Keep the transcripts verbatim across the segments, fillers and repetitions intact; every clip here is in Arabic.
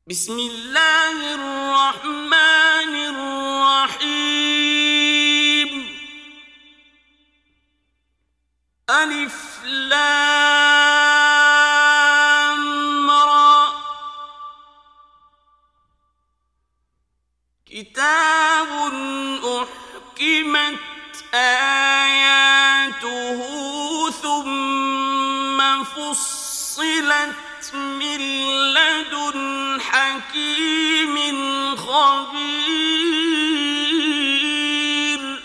بسم الله الرحمن الرحيم. ألف لام را. كتاب أحكمت آياته ثم فصلت من لدن حكيم خبير.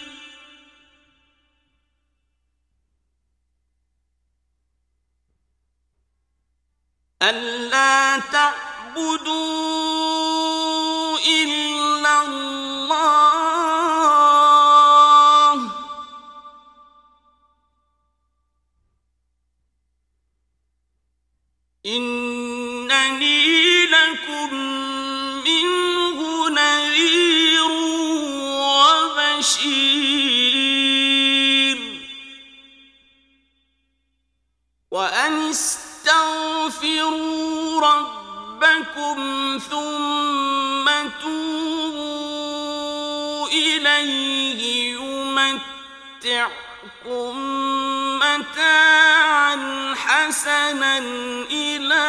ألا تعبدوا إلا الله إنني لكم منه نذير وبشير. وأن استغفروا ربكم ثم توبوا إليه يمتعكم متاعا حسنا إلى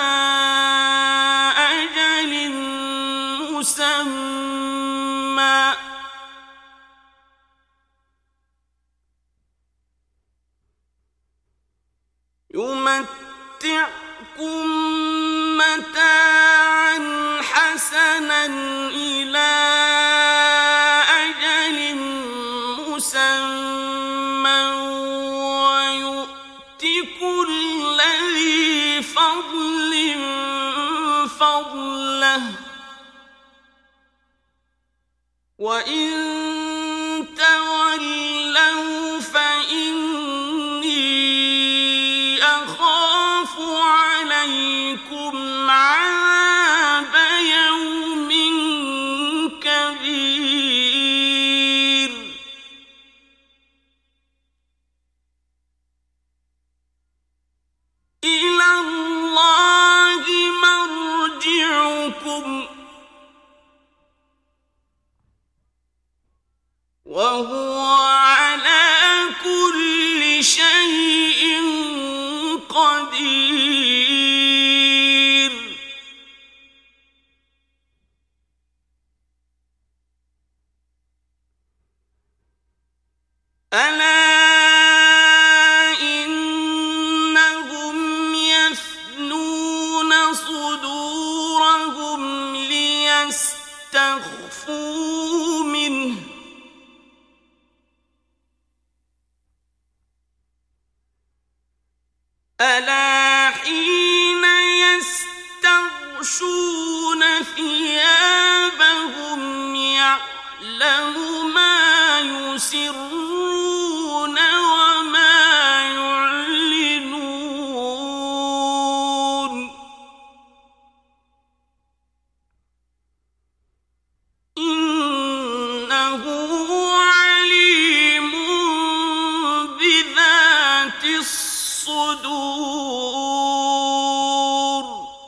أجل مسمى يمتعكم متاعا حسنا إلى أجل مسمى ويؤت كل ذي فضل فضله. وإن تولوا فإني أخاف عليكم عذاب يوم كبير. إلى الله مرجعكم وهو على كل شيء قدير. ألا إنهم يثنون صدورهم ليستخفوا منه ألا حين يستغشون ثيابهم يعلم ما يسرون وما يعلنون إنه عليم بذات الصدور.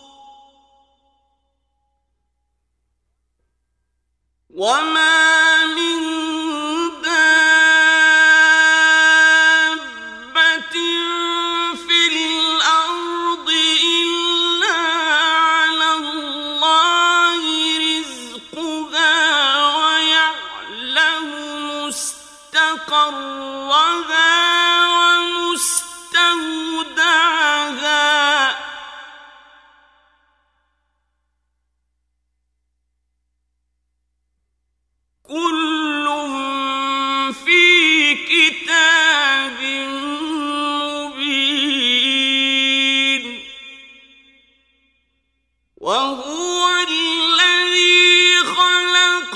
وما من دابة في الأرض إلا على الله رزقها ويعلم مستقرها ومستودعها كل في كتاب مبين. وهو الذي خلق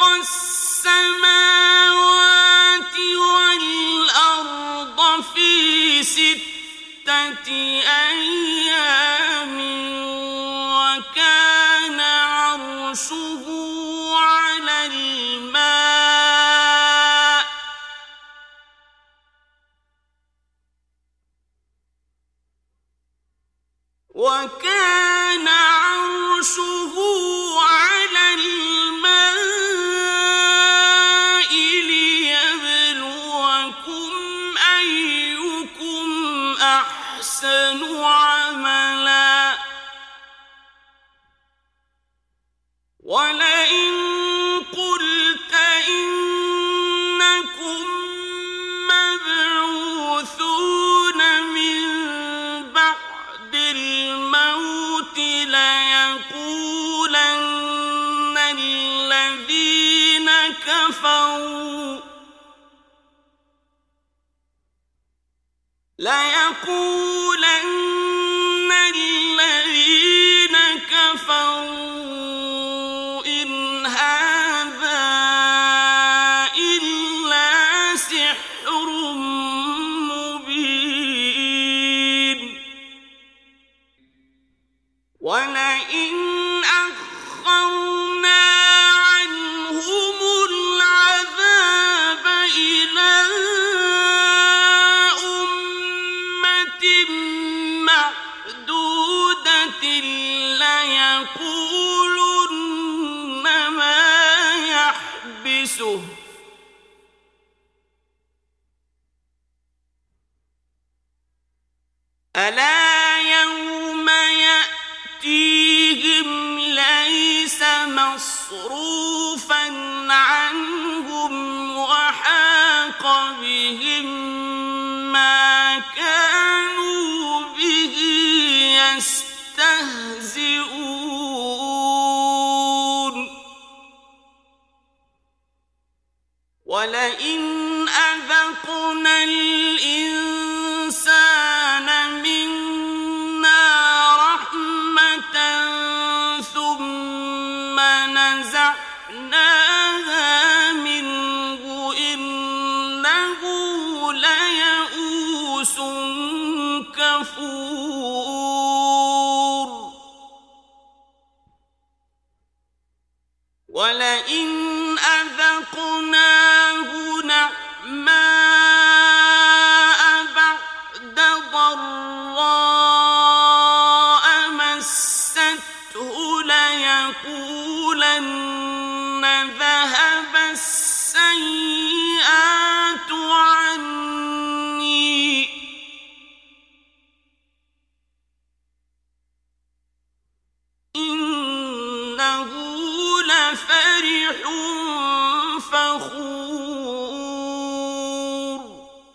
السماوات والأرض في ستة أيام وكان عرشه على الماء وكان عرشه على ولئن قلت إنكم مبعوثون من بعد الموت ليقولن الذين كفروا ليقولن الذين كفروا إن هذا إلا سحر مبين ولئن أخرنا عنهم العذاب إلى أمة معدودة ليقولن ما يحبسه ألا يوم يأتيهم ليس مصروفا عنهم وحاق بهم ما كانوا به يستهزئون ولئن أذقنا الإنسان منا رحمة ثم نزعناها منه إنه ليئوس كفور ولئن أذقناه نعماء بعد ضراء مسته ليقولن ذهب السيئات عني إنه لفرح فخور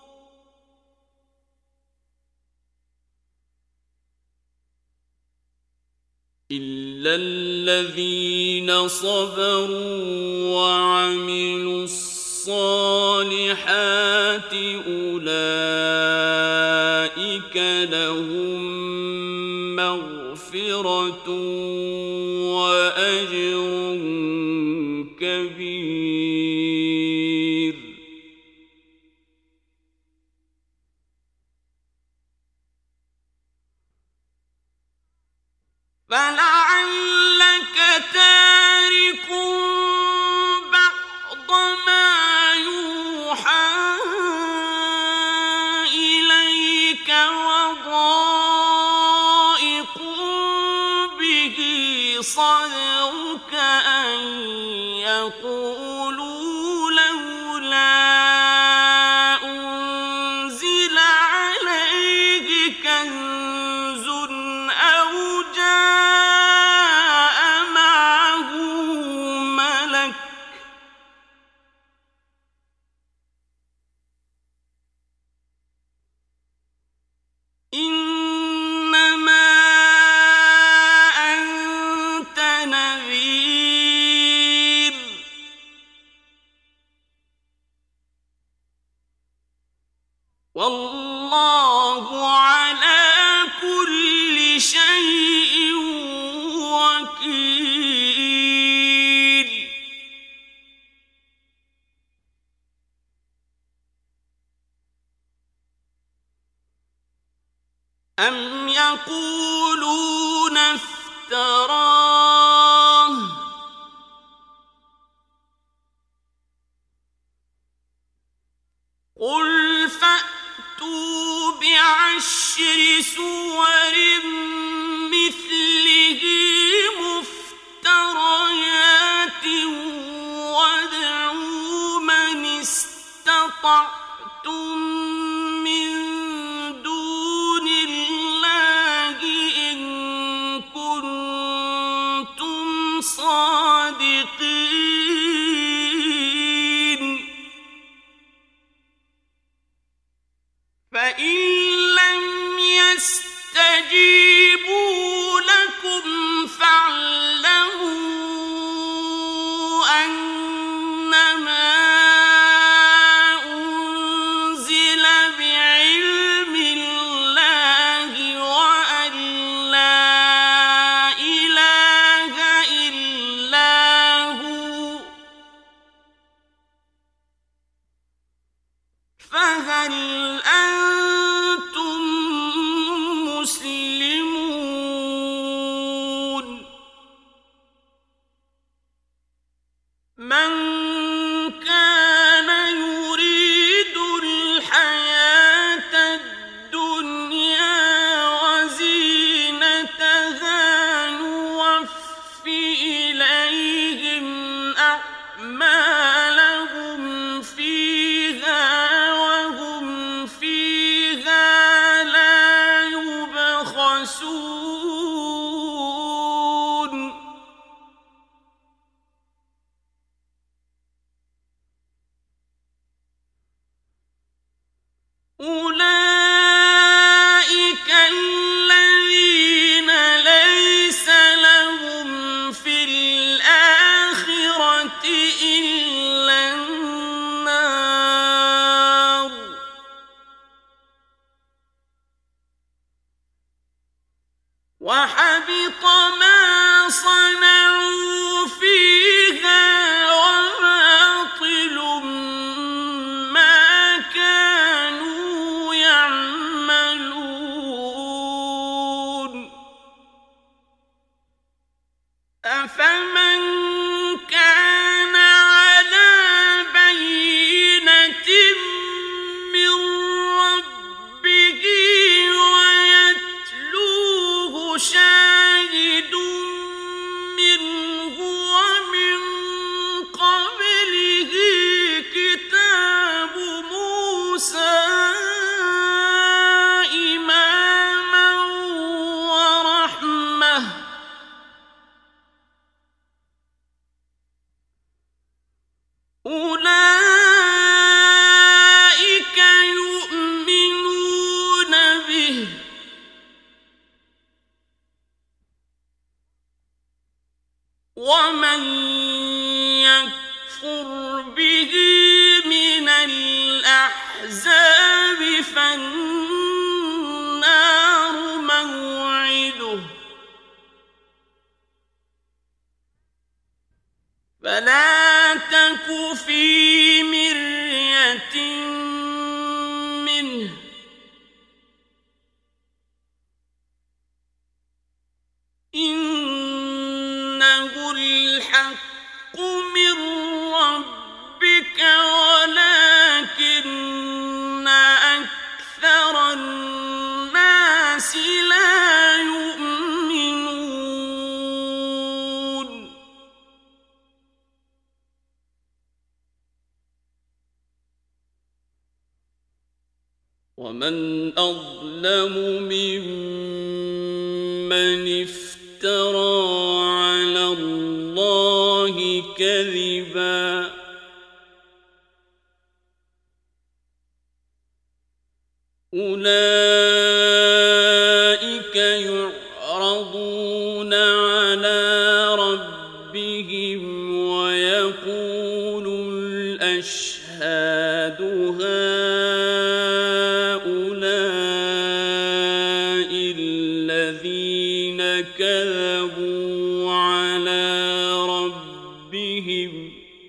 إلا الذين صبروا وعملوا الصالحات أولئك لهم مغفرة وأجر كبير فلعلك تارك بعض ما يوحى إليك وضائق به صدرك أن يقولوا لولا أنزل عليه كنز أو جاء معه ملك إنما أنت نذير والله على كل شيء وكيل أم يقولون افتراه قل فأتوا بعشر سور مثله مفتريات وادعوا من استطعتم من دون الله إن كنتم من كان يريد الحياة الدنيا وزينتها نوف إليهم أعمالهم فيها وهم فيها لا يبخسون أولئك الذين ليس لهم في الآخرة إلا النار وحبط ما صنعوا فيها وباطل ما كانوا يعملون أفمن كان على بينة من ربه ويتلوه شاهد منه ومن قبله كتاب موسى إماما ورحمة أولئك يؤمنون به ومن يكفر به من الأحزاب فالنار موعده فلا تك في مرية منه إنه الحق من ربك ولكن أكثر الناس لا يؤمنون ومن أظلم ممن افترى على الله كذبا أولئك يعرضون على ربهم ويقول الأشهاد هؤلاء الذين كذبوا على ربهم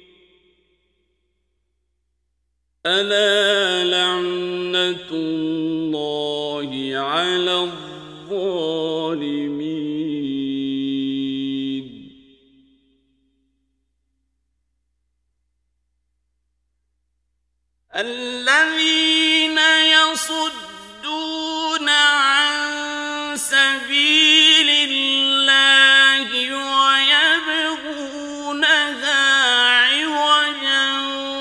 ألا لعنة الله على الظالمين الذين يصدون عن سبيل الله ويبغونها عوجا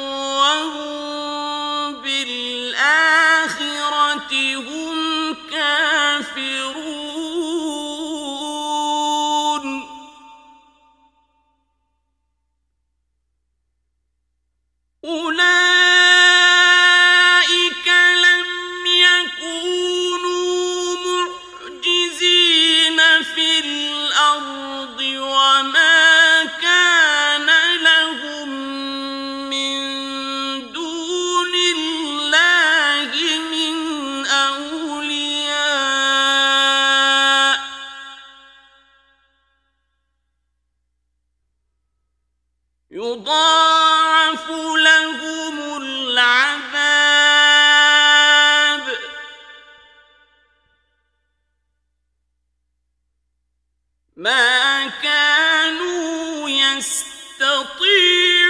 وهم بالآخرة هم كافرون أولئك لم يكونوا معجزين في الأرض وما كان لهم من دون الله من أولياء يضاعف لهم العذاب ما كانوا يستطيعون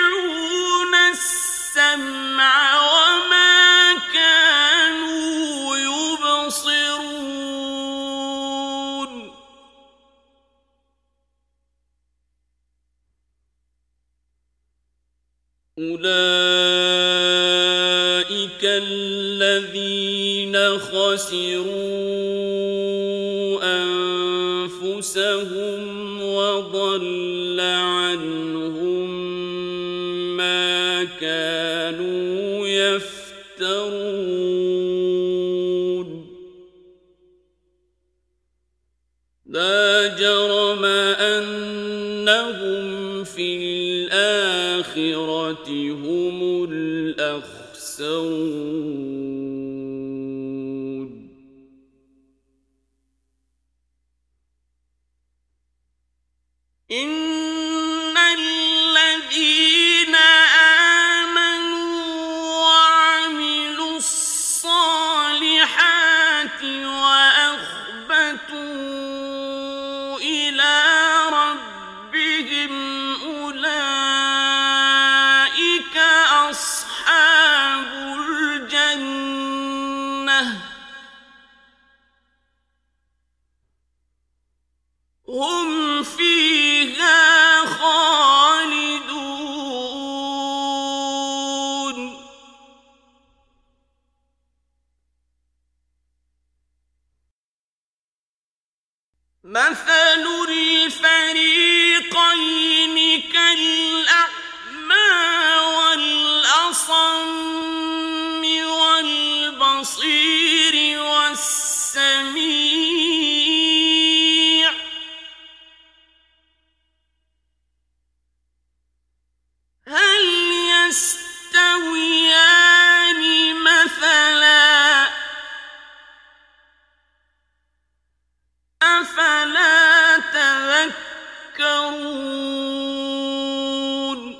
أولئك الذين خسروا أنفسهم وضل عنهم ما كانوا يفترون لا جرم أنهم في الآخرة هم الأخسرون إن الذين آمنوا وعملوا الصالحات وأخبتوا إلى ربهم أولئك أصحاب الجنة هم فيها خالدون مثل الفريقين كالأعمى والأصم والبصير والسميع هل يستويان مثلا أفلا تذكرون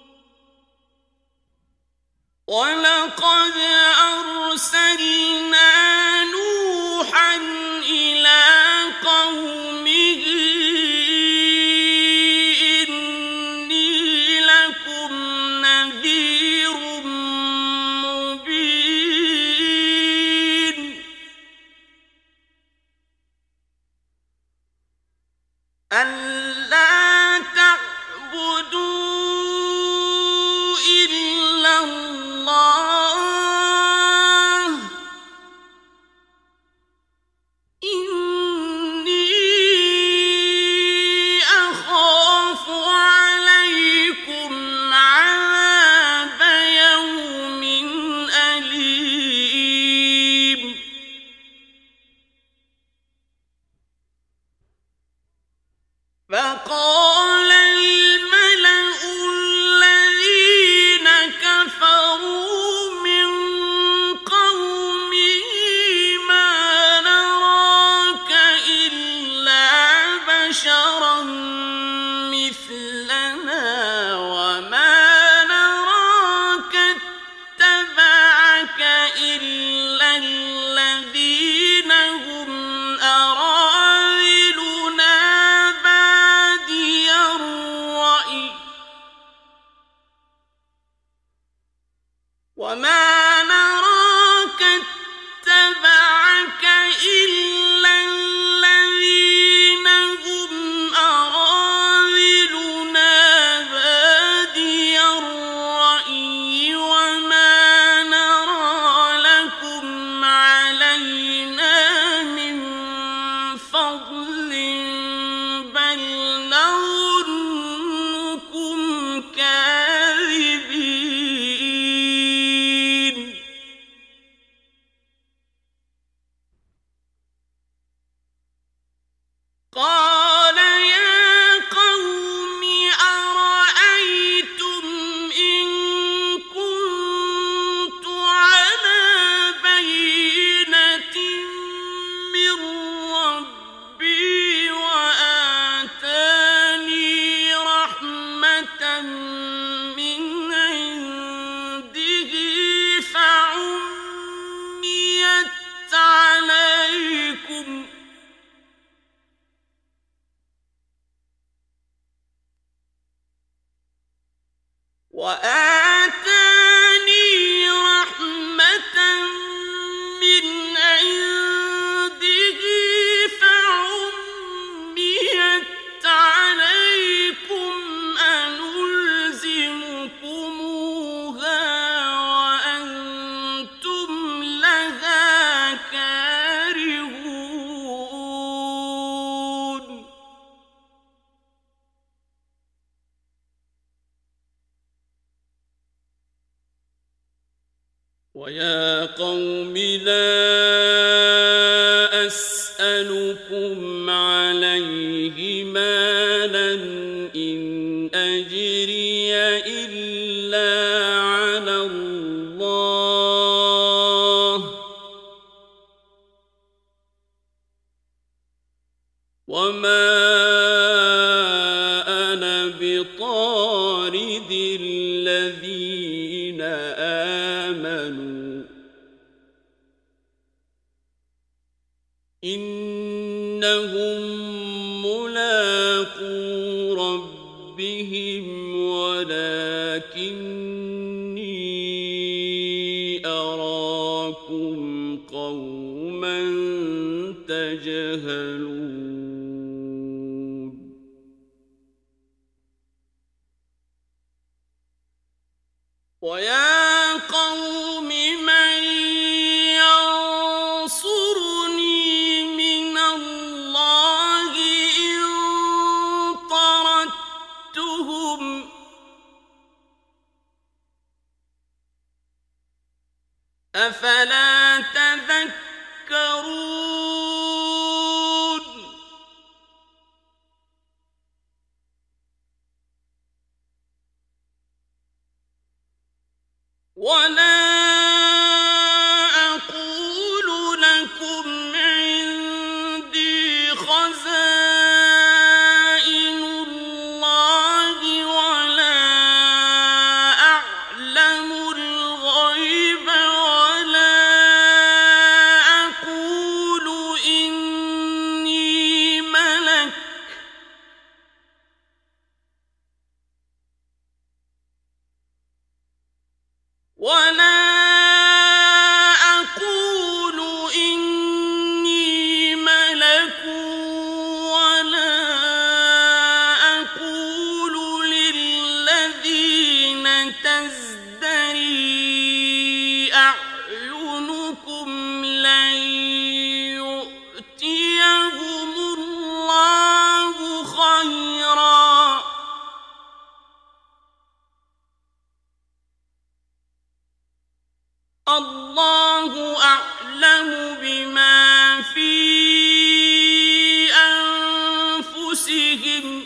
ولقد أرسلنا نوحا إلى قومه إني لكم نذير مبين ألا تعبدوا إلا الله إني أخاف عليكم عذاب يوم أليم فقال الملأ الذين كفروا من قومه ما نراك إلا بشرا مثلنا وما نراك اتبعك إلا الذين هم أراذلنا بادي الرأي وما نراك اتبعك إلا الذين هم أراذلنا بادي الرأي وما نرى لكم علينا من فضل بل نظنكم كاذبين قال يا قوم أرأيتم إن كنت على بينة من ربي وآتاني رحمة من عنده فعميت عليكم وآتاني رحمة من عنده فعميت عليكم أنلزمكموها ويا قوم لا أسألكم عليه مالا إن أجري إلا على الله وما أنا بطارد الذين آمنوا إنهم ملاقو ربهم ولكني أراكم قوما تجهلون ويا قوم من ينصرني من الله إن طردتهم أفلا تذكرون ولا أقول لكم عندي خزائن الله ولا أعلم الغيب ولا أقول إني ملك ولا أقول إني ملك ولا أقول للذين تزدري أعينكم لن يؤتيهم الله خيرا الله أعلم بما في أنفسهم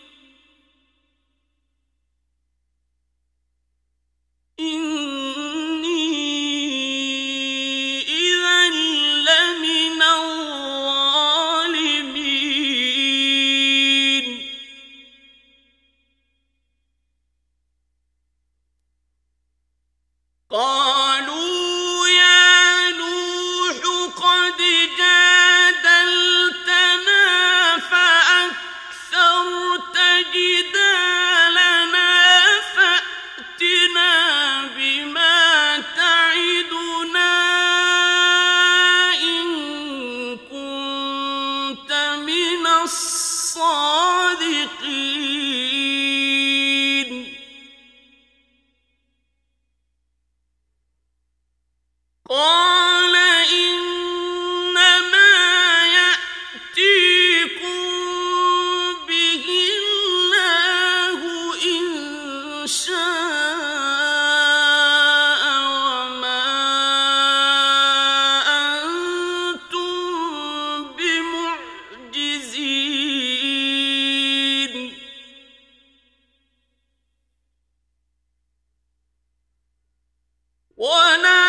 إني إذا لمن الظالمين قالوا يا نوح قد جادلتنا فأكثرت جدالنا فأتنا بما تعدنا إن كنت من الصادقين قال إنما يأتيكم به الله إن شاء وما أنتم بمعجزين ولا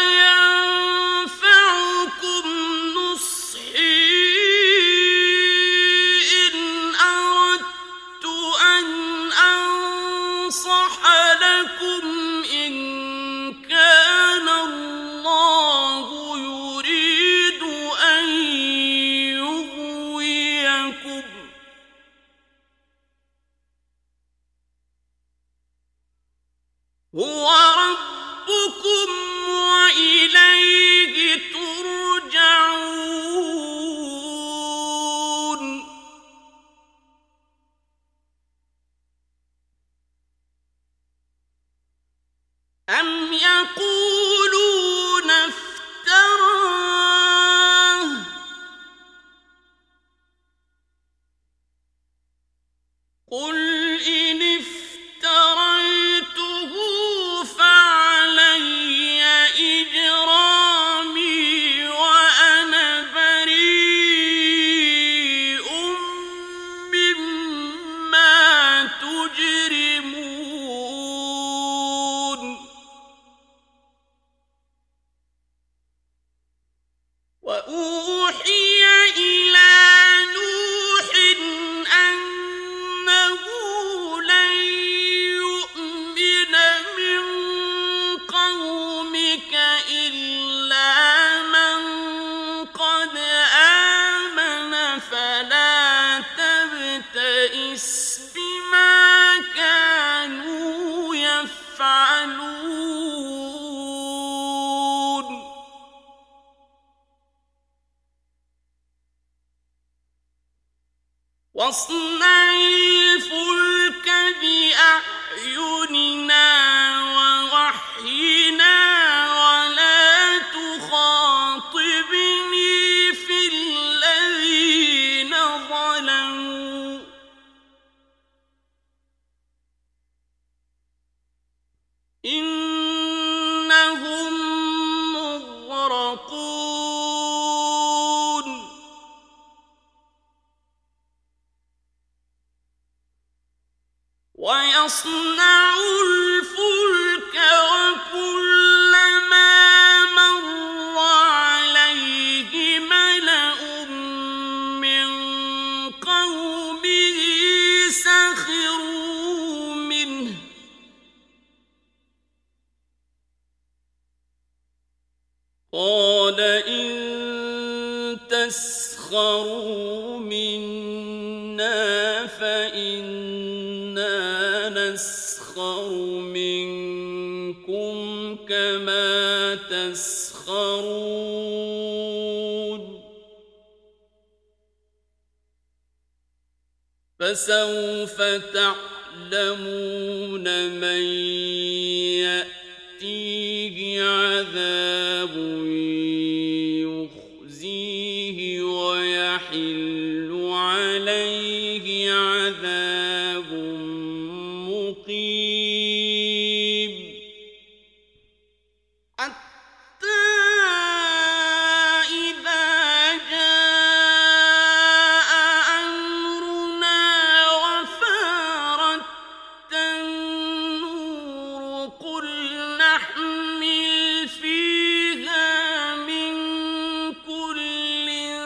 هو ربكم وإليه ترجعون أم يقولون افتراه قل إن افتريته فعلي بأعيننا ووحينا ولا تخاطبني في الذين ظلموا إنهم مغرقون ويصنع الفلك وكلما مر عليه ملأ من قومه سخروا منه قال إن تسخروا منا فإنا نسخر منكم كما تسخرون فسوف تعلمون من يأتيه عذاب يخزيه ويحل عليه عذاب مقيم حتى إذا جاء أمرنا وفارت النور قل نحمل فيها من كل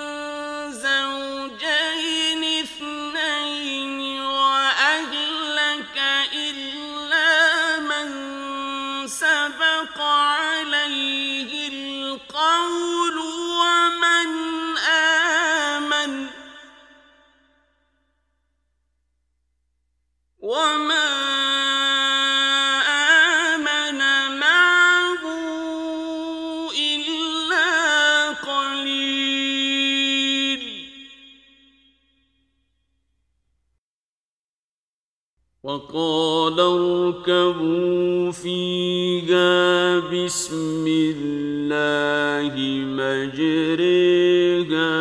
زوجين اثنين وأهلك إلا من سبق عليه القول ومن آمن وما آمن معه إلا قليل وقال اركبوا فيها بسم الله مجريها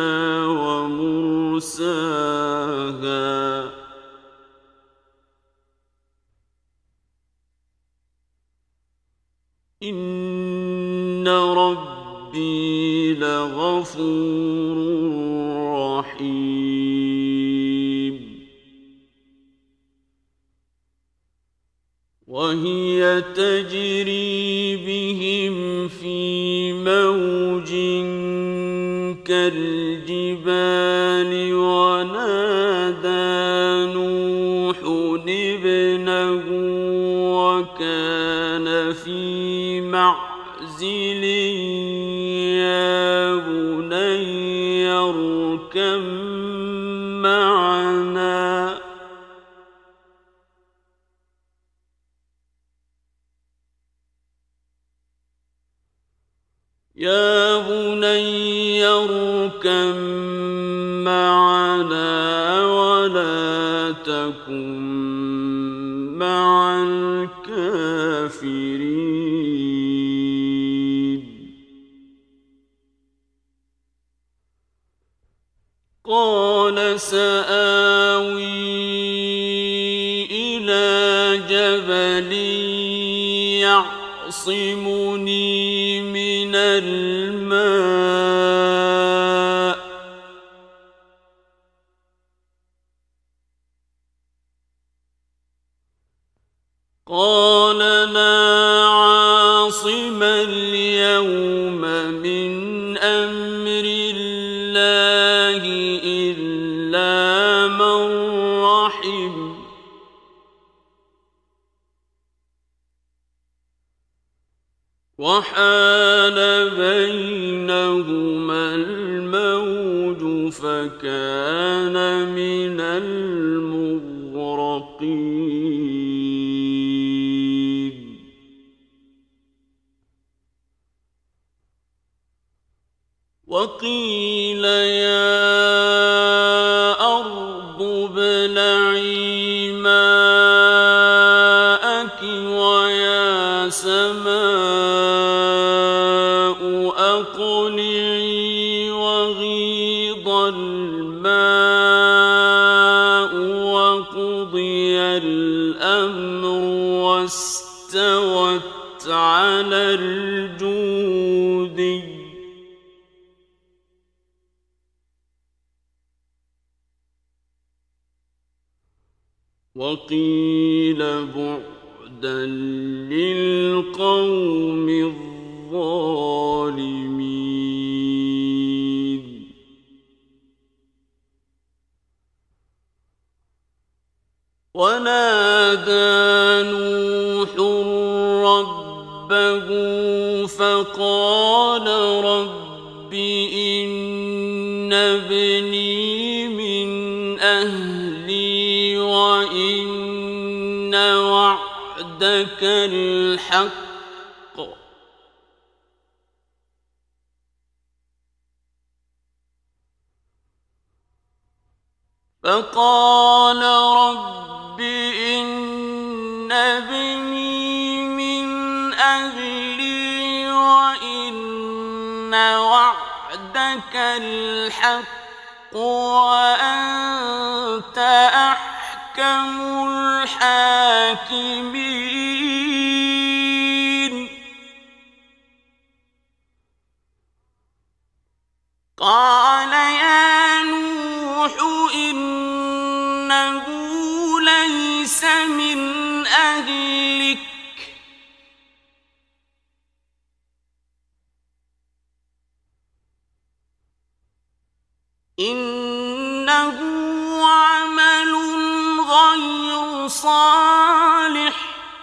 ومرساها إن ربي لغفور رحيم وهي تجري بهم في موج كالجبال ونادى نوح ابنه وكان في معزل يا بني اركب معنا يا بني اركب معنا ولا تكن مع الكافرين قال سآوي إلى جبل يعصمني من الماء قال لا عاصم اليوم من أمر الله إلا من رحم وحال بينهما الموج فكان من المغرقين وقيل يا أرض ابلعي ماءها الأمر واستوت على الجودي وقيل بعدا للقوم الظالمين ونادى نوح ربه فقال رب إن ابني من أهلي وإن وعدك الحق فقال رب إن ابني من أهلي وإن وعدك الحق وأنت أحكم الحاكمين قال يا نوح إنه ليس من أهلك إنه عمل غير صالح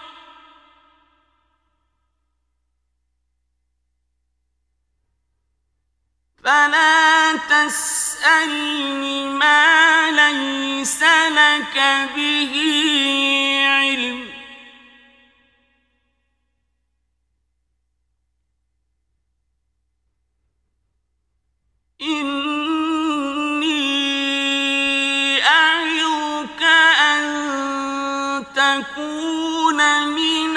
فلا تسألني ما ليس لك به علم إني أعظك أن تكون من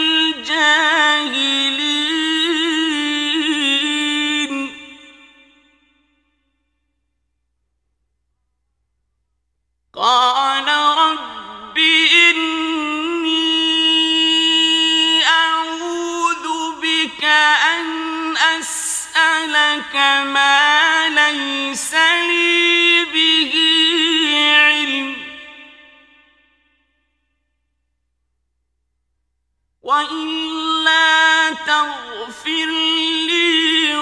الجاهلين قال رب إني أعوذ بك أن أسألك ما ليس لي به علم وإلا تغفر لي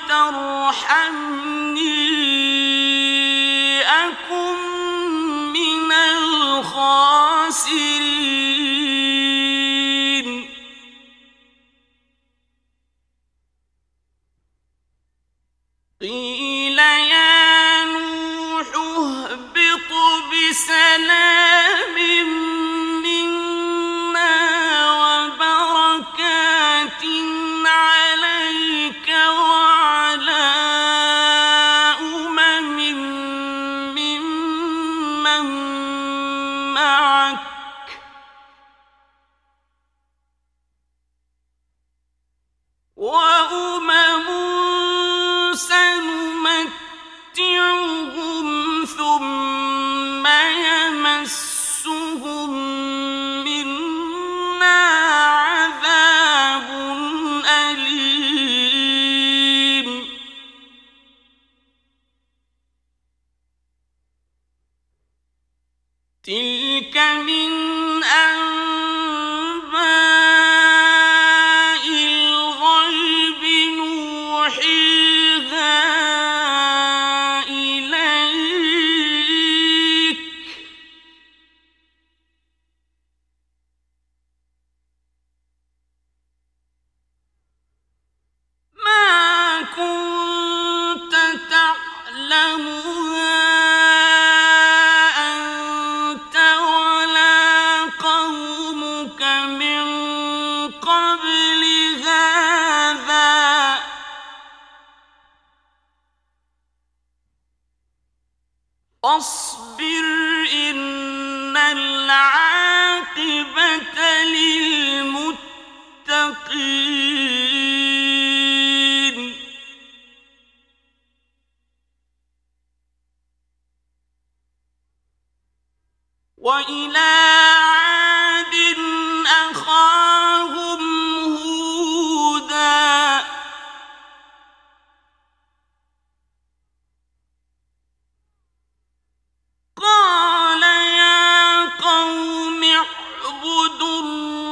وترحمني أكن من الخاسرين قيل يا نوح اهبط بسلام منا وبركات عليك وعلى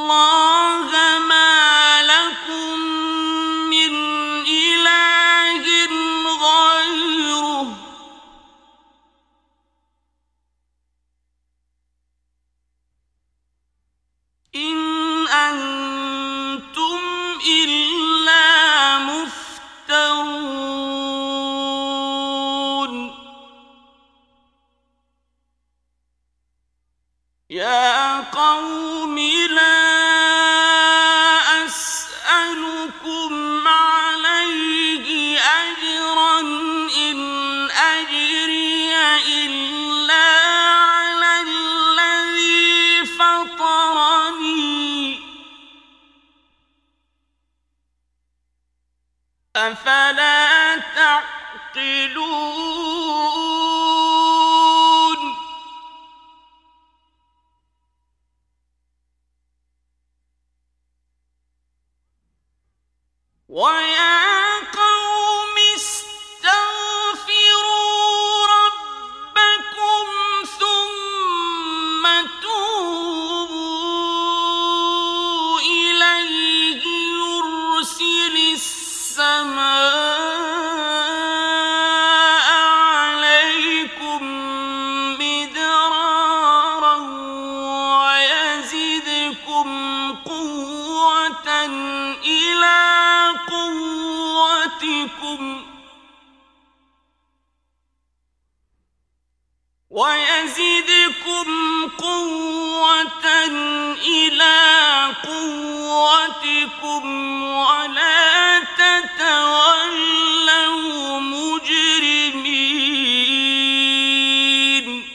اللَّهَ مَا لَكُم مِّنْ إِلَٰهٍ غَيْرُهُ إِنْ أَنتُمْ إِلَّا مُفْتَرُونَ يَا قَوْمِ لَا أَسْأَلُكُمْ عَلَيْهِ أَجْرًا إِنْ أَجْرِيَ إِلَّا عَلَى الَّذِي فَطَرَنِي أَفَلَا تَعْقِلُونَ وَيَا قَوْمِ اسْتَغْفِرُوا رَبَّكُمْ ثُمَّ تُوبُوا إِلَيْهِ يُرْسِلِ السَّمَاءَ عَلَيْكُم مِّدْرَارًا وَيَزِدْكُمْ قُوَّةً إِلَىٰ قُوَّتِكُمْ وَيَزِدْكُمْ قُوَّةً إِلَىٰ قُوَّتِكُمْ وَلَا تَتَوَلَّوْا مُجْرِمِينَ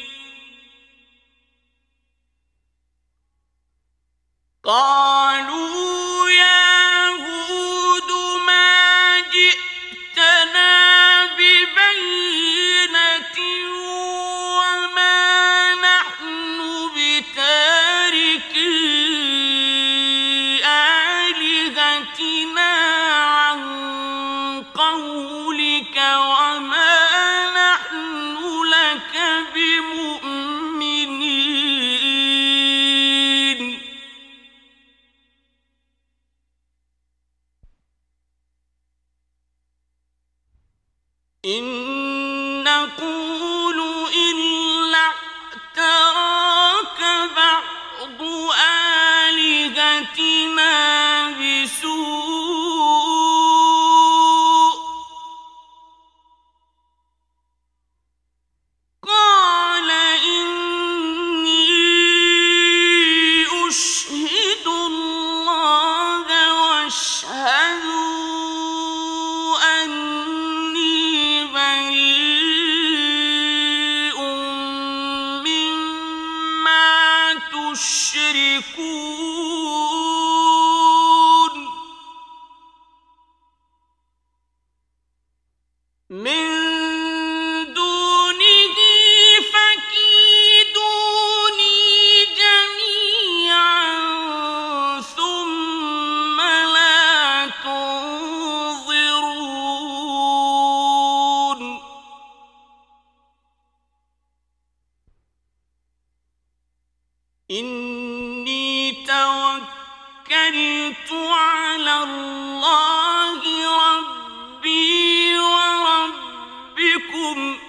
قَالُوا يَا هُودُ مَا جِئْتَنَا بِبَيِّنَةٍ وَمَا نَحْنُ بِتَارِكِي آلِهَتِنَا عَن قَوْلِكَ وَمَا نَحْنُ لَكَ بِمُؤْمِنِينَ إِن نَّقُولُ إِلَّا اعْتَرَاكَ بَعْضُ آلِهَتِنَا بِسُوءٍ قَالَ إِنِّي أُشْهِدُ اللَّهَ وَاشْهَدُوا أَنِّي بَرِيءٌ مِّمَّا تُشْرِكُونَ مِن دُونِهِ فَكِيدُونِي جَمِيعًا ثُمَّ لَا تُنظِرُونِ إِنِّي تَوَكَّلْتُ عَلَى اللَّهِ رَبِّي وَرَبِّكُم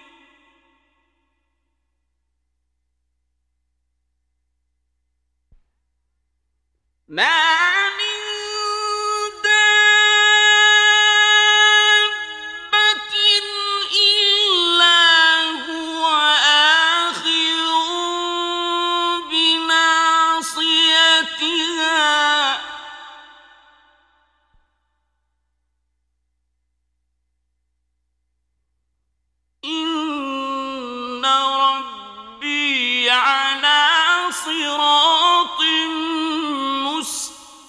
مَا مِن دَابَّةٍ إِلَّا هُوَ آخِذٌ بِنَاصِيَتِهَا إِنَّ رَبِّي عَلَىٰ صِرَاطٍ مُّسْتَقِيمٍ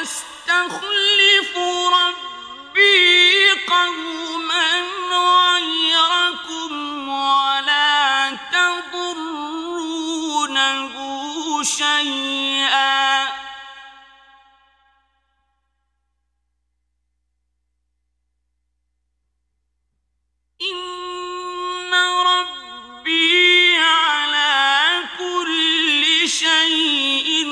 ويستخلف ربي قوما غيركم ولا تضرونه شيئا إن ربي على كل شيء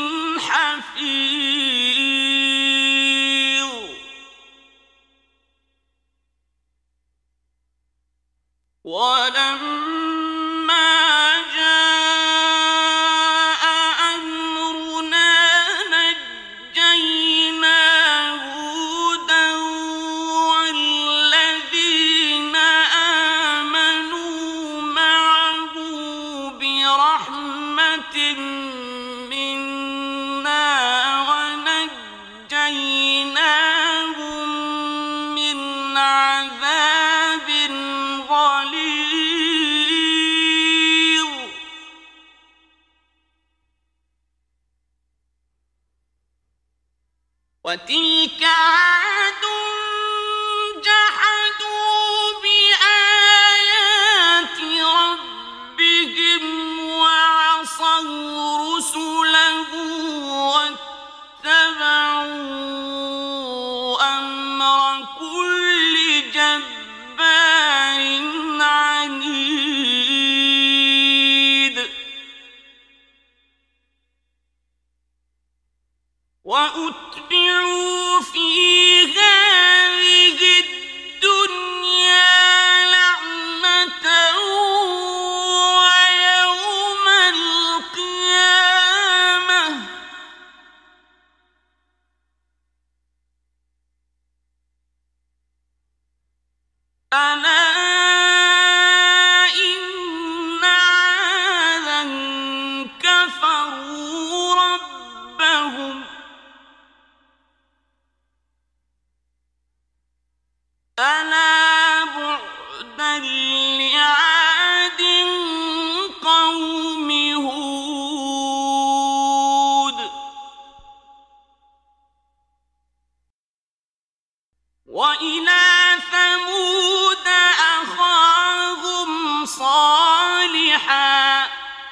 حفيظ ولما جاء أمرنا نجينا هودا والذين آمنوا معه برحمة منا ونجيناهم من عذاب غليظ وتلك عاد جحدوا بآيات ربهم وعصوا رسله واتبعوا أمر كل جبار عنيد وأتبعوا في هذه الدنيا لعنة ويوم القيامة ألا إن عادا كفروا ربهم ألا بعدا لعاد قوم هود وإلى ثمود أخاهم صالحا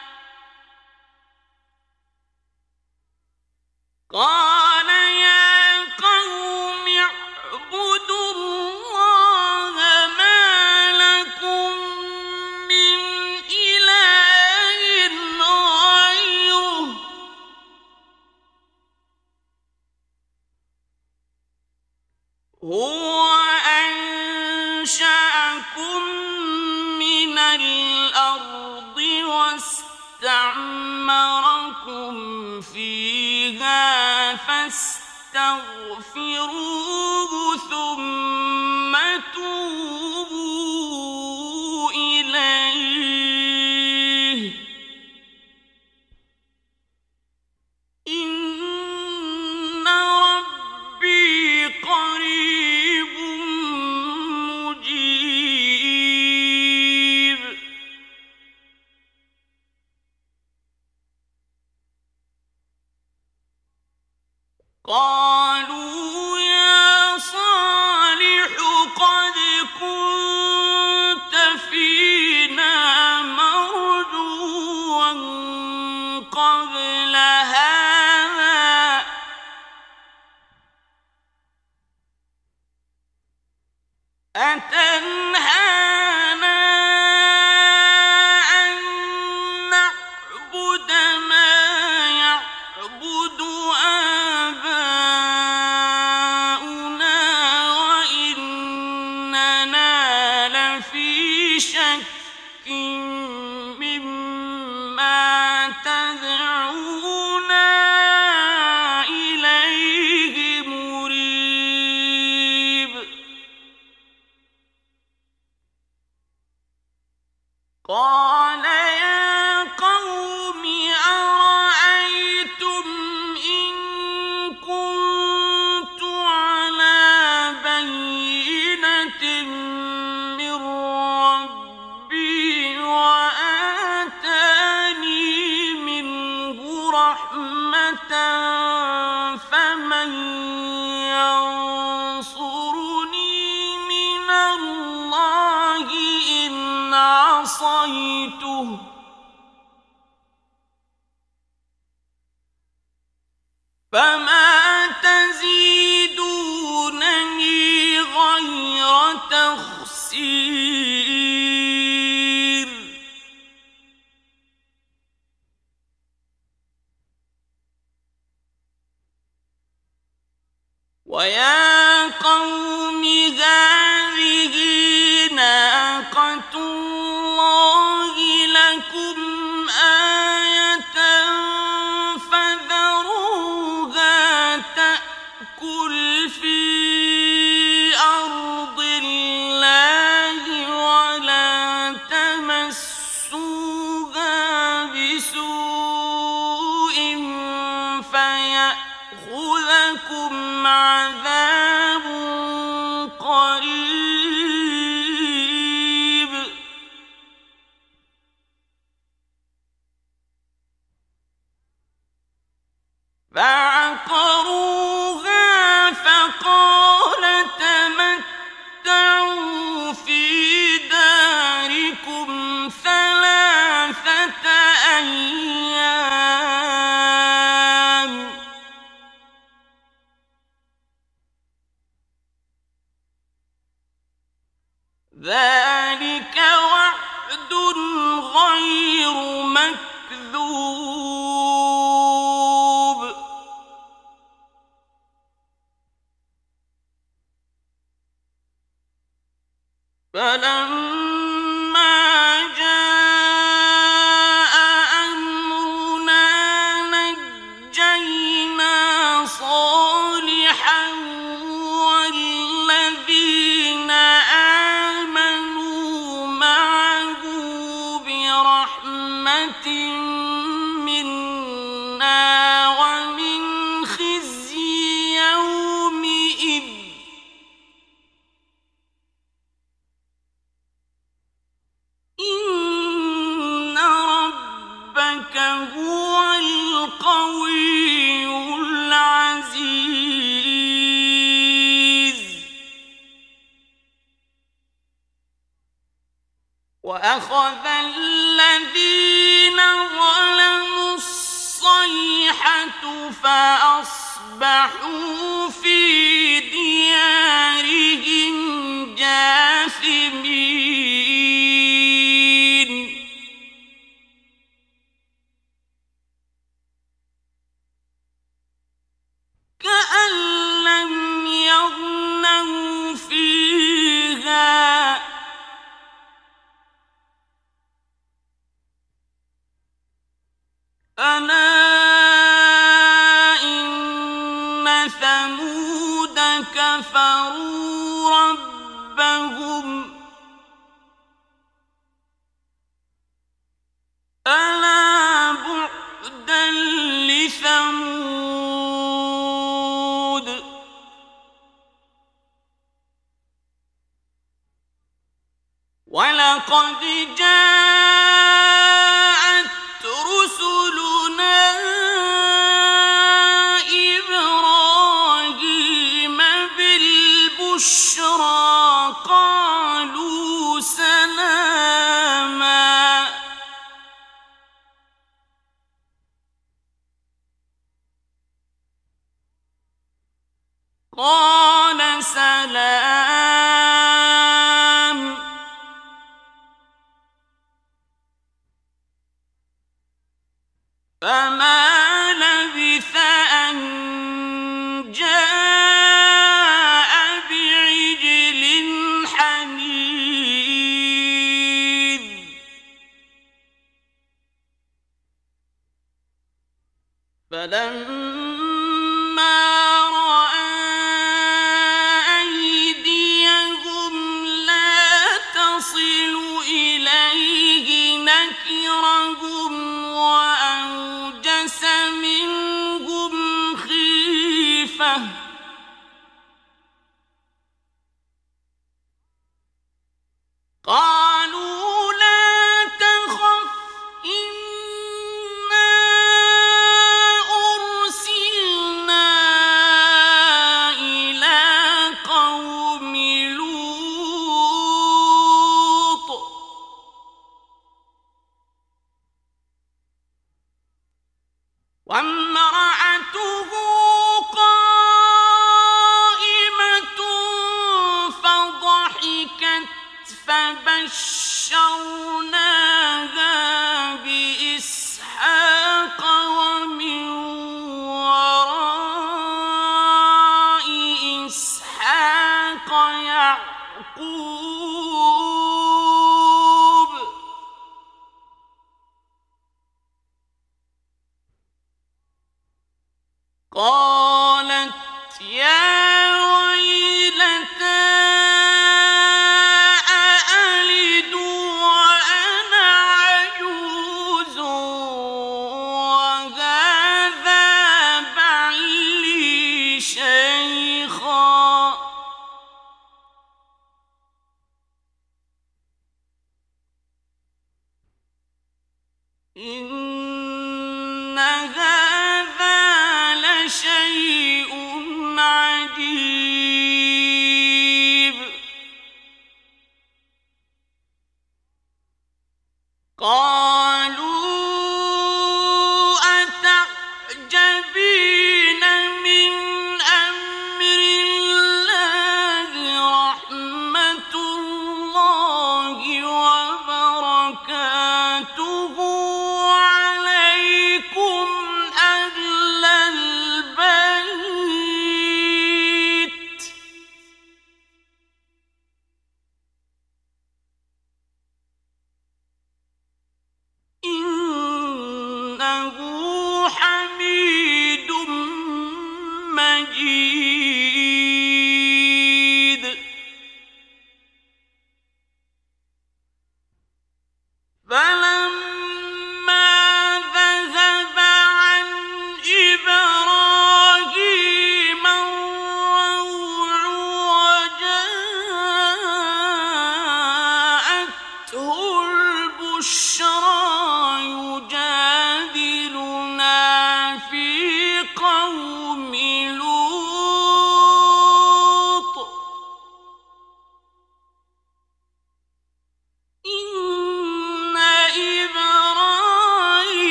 قال يا قوم اعبدوا الله ما لكم من إله غيره هو أنشأكم من الأرض واستعمركم فيها فاستغفروه ثم توبوا إليه إن ربي قريب مجيب قالوا يا صالح قد كنت فينا مرجوا قبل هذا أتنهانا أن نعبد ما يعبد آباؤنا وإننا لفي شك مما تدعونا إليه مريب قال يا قوم أرأيتم إن كنت على بينة من ربي وآتاني منه رحمة فمن عصيته فما تزيدونني غير تخسير ويا قوم هذه ناقة الله لكم آية فذروها تأكل في أرض الله ولا تمسوها بسوء فيأخذكم عذاب قريب فعقروها فقال تمتعوا في داركم ثلاثة أيام ذلك وعد غير مكذوب فلما جاء أمرنا نجينا صالحا والذين آمنوا معه برحمة منا ومن خزي يومئذ إن ربك هو القوي العزيز وأخذ الذين ظلموا الصيحة فأصبحوا في ديارهم جاثمين كأن لم يغنوا فيها ألا إن ثمود كفروا ربهم ألا بعدا لثمود ولقد جاءت رسلنا إبراهيم بالبشرى قالوا سلاما قال سلام فما لبث أن جاء بعجل حنيذ فلما رأى أيديهم لا تصل إليه نكرهم وأوجس منهم خيفة قالوا لا تخف إنا أرسلنا إلى قوم لوط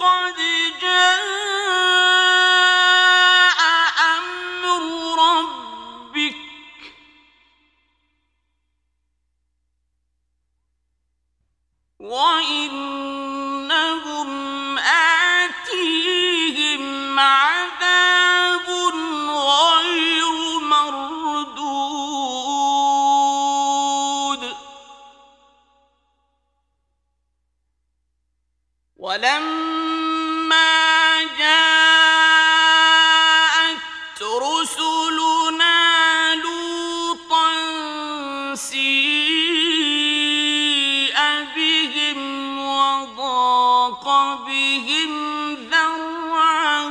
قد جاء أمر ربك وإنهم آتيهم عذاب غير مردود ولما جاءت رسلنا لوطا سيء بهم وضاق بهم ذرعا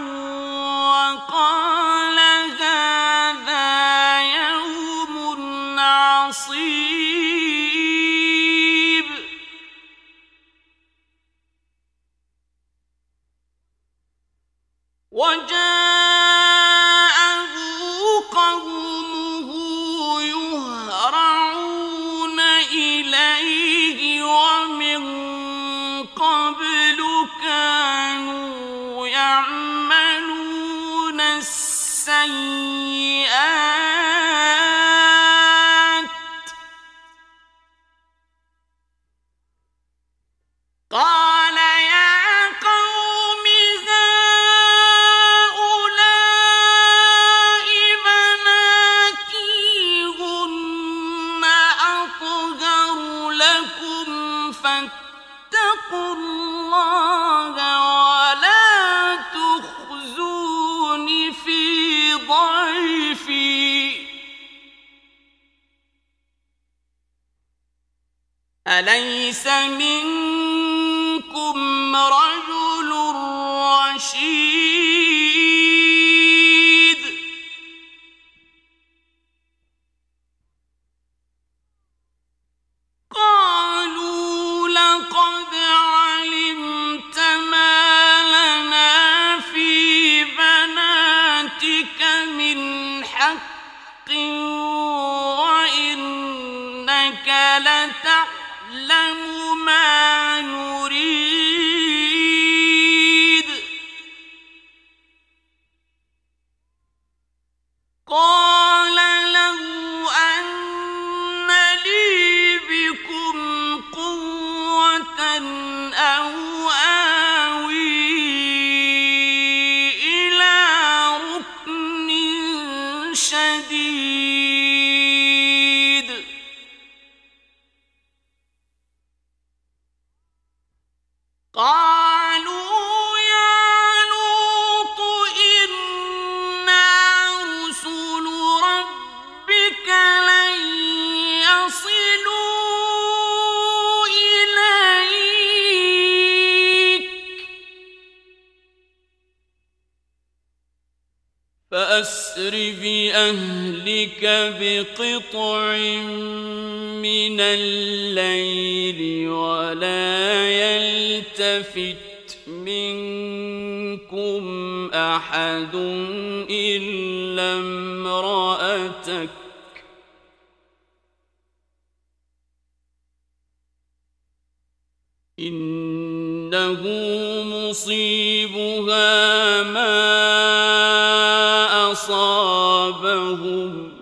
وقال هذا يوم عصيب وجاءه قومه يهرعون إليه ومن قبل كانوا يعملون السيئات قال يا قوم هؤلاء بناتي هن أطهر لكم فاتقوا الله ولا تخزون في ضيفي أليس منكم رجل رشيد قالوا لقد علمت ما لنا في بناتك من حق وإنك لتعلم ما نريد قال له أن لي بكم قوة أو آوي إلى ركن شديد قالوا يا لوط إنا رسل ربك لن يصلوا إليك فأسر بأهلك بقطع من الليل ولا يلتفت منكم أحد إلا امرأتك إنه مصيبها ما أصابهم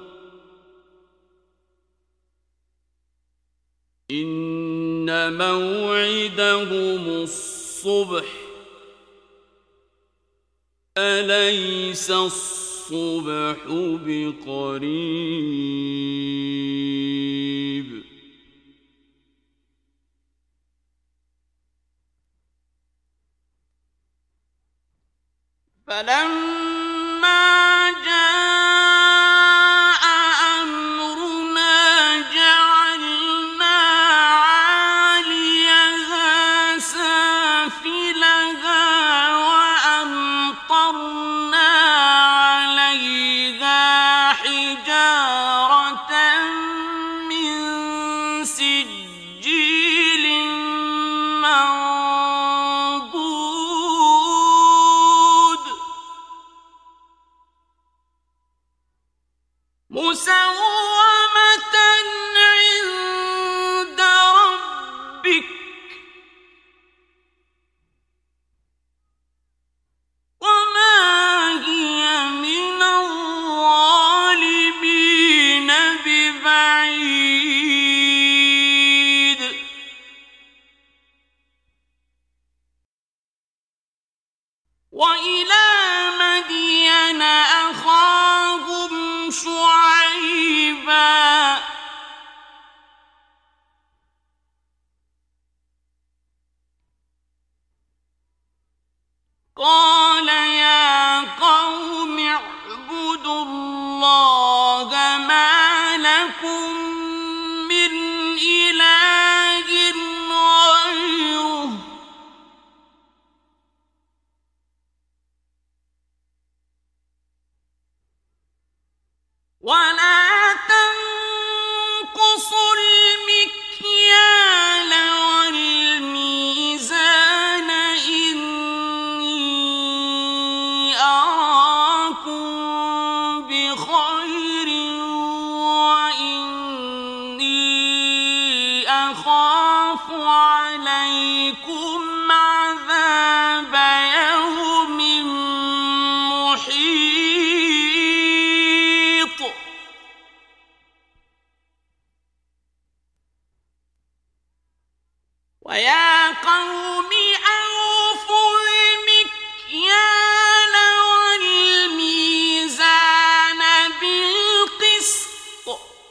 إن موعدهم الصبح أليس الصبح بقريب فلما جاء أمرنا جعلنا عاليها سافلها وأمطرنا عليها حجارة من سجيل منضود وإلى مدين أخاهم شعيبا قال يا قوم اعبدوا الله ما لكم من إله غيره ولا تنقصوا المكيال والميزان إني أراكم بخير وإني أخاف عليكم عذاب يوم محيط ويا قوم أوفوا المكيال والميزان بالقسط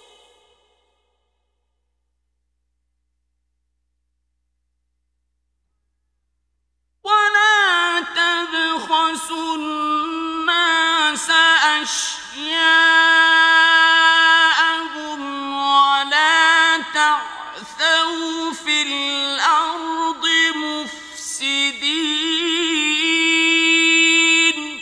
ولا تبخسوا الناس أشياءهم ولا تعثوا في الأرض مفسدين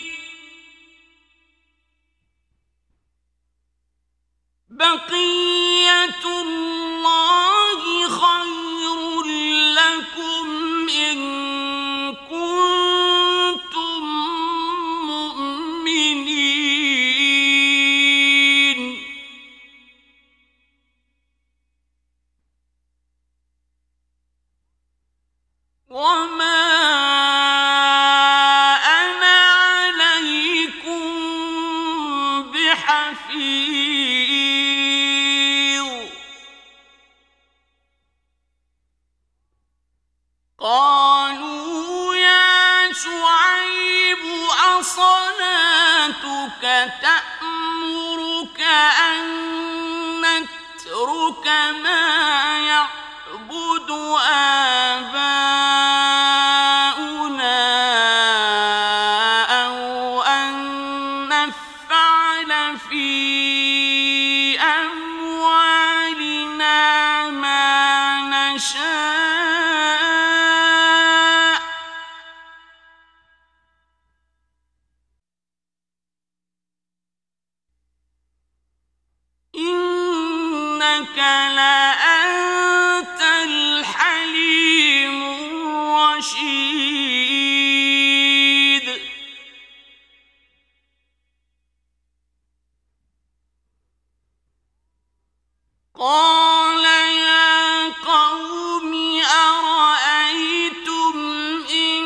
بقية الله خير لكم إن كنتم مؤمنين وما أنا عليكم بحفيظ قالوا يا شعيب أصلاتك تأمرك أن نترك ما يعبد آباؤنا أو أن نفعل في أموالنا ما نشاء إنك لأنت الحليم الرشيد قال يا قوم أرأيتم إن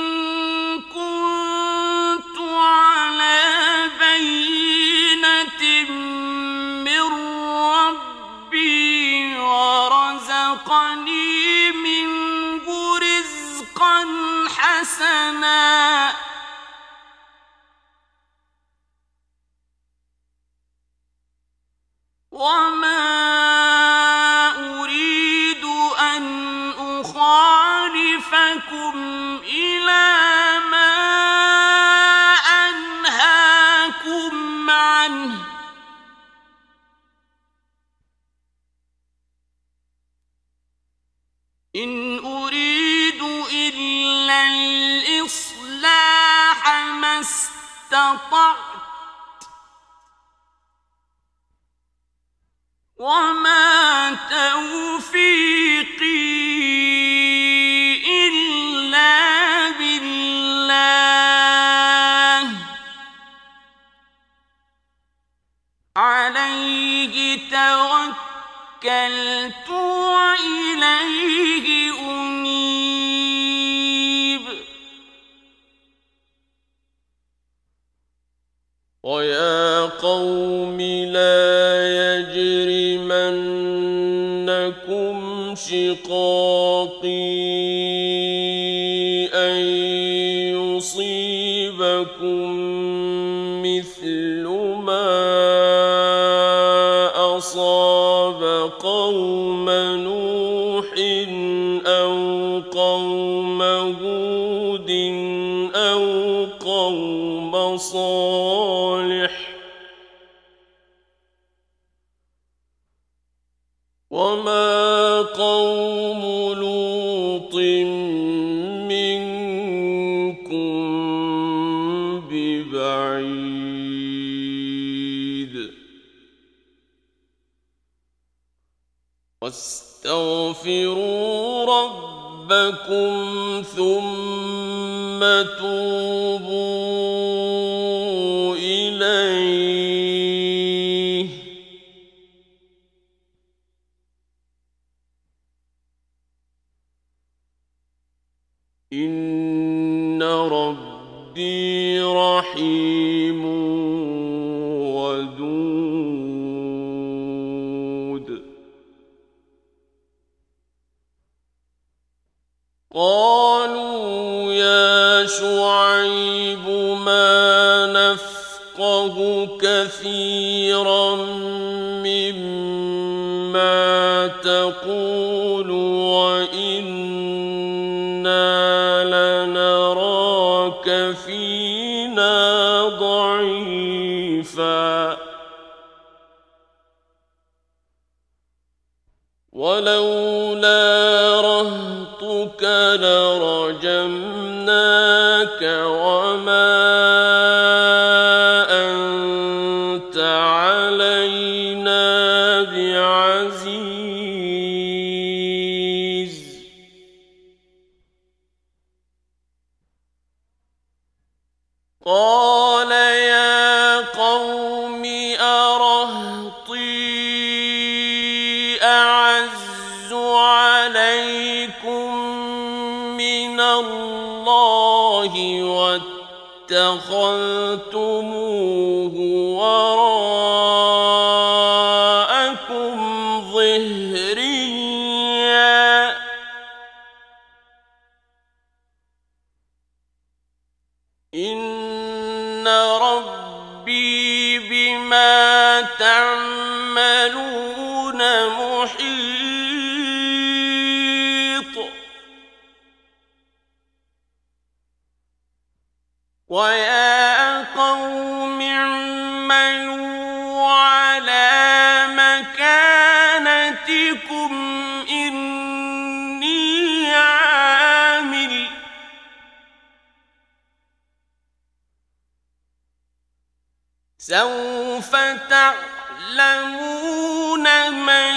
كنت على بينة من ربي ورزقني منه رزقا حسنا وما أريد أن أخالفكم إلى ما أنهاكم عنه إن أريد إلا الإصلاح ما استطعت وما توفيقي إلا بالله عليه توكلت وإليه أنيب ويا قوم لا يجرمنكم شقاقي أن يصيبكم يصيبكم مثل ما أصاب قوم نوح أو قوم هود أو قوم صالح وما قوم لوط منكم ببعيد واستغفروا ربكم ثم توبوا إليه إن ربي رحيم ودود قالوا يا شعيب ما نفقه كثيرا مما تقول وإنا لنراك فينا ضعيفا ولولا رهطك لرجمناك وما أنت علينا بعزيز قال يا قوم أرهطي أعز عليكم من الله واتخذتموه وراءكم ظهريا إن ربي بما تعملون محيط ويا قوم اعملوا على مكانتكم إني عامل سوف تعلمون من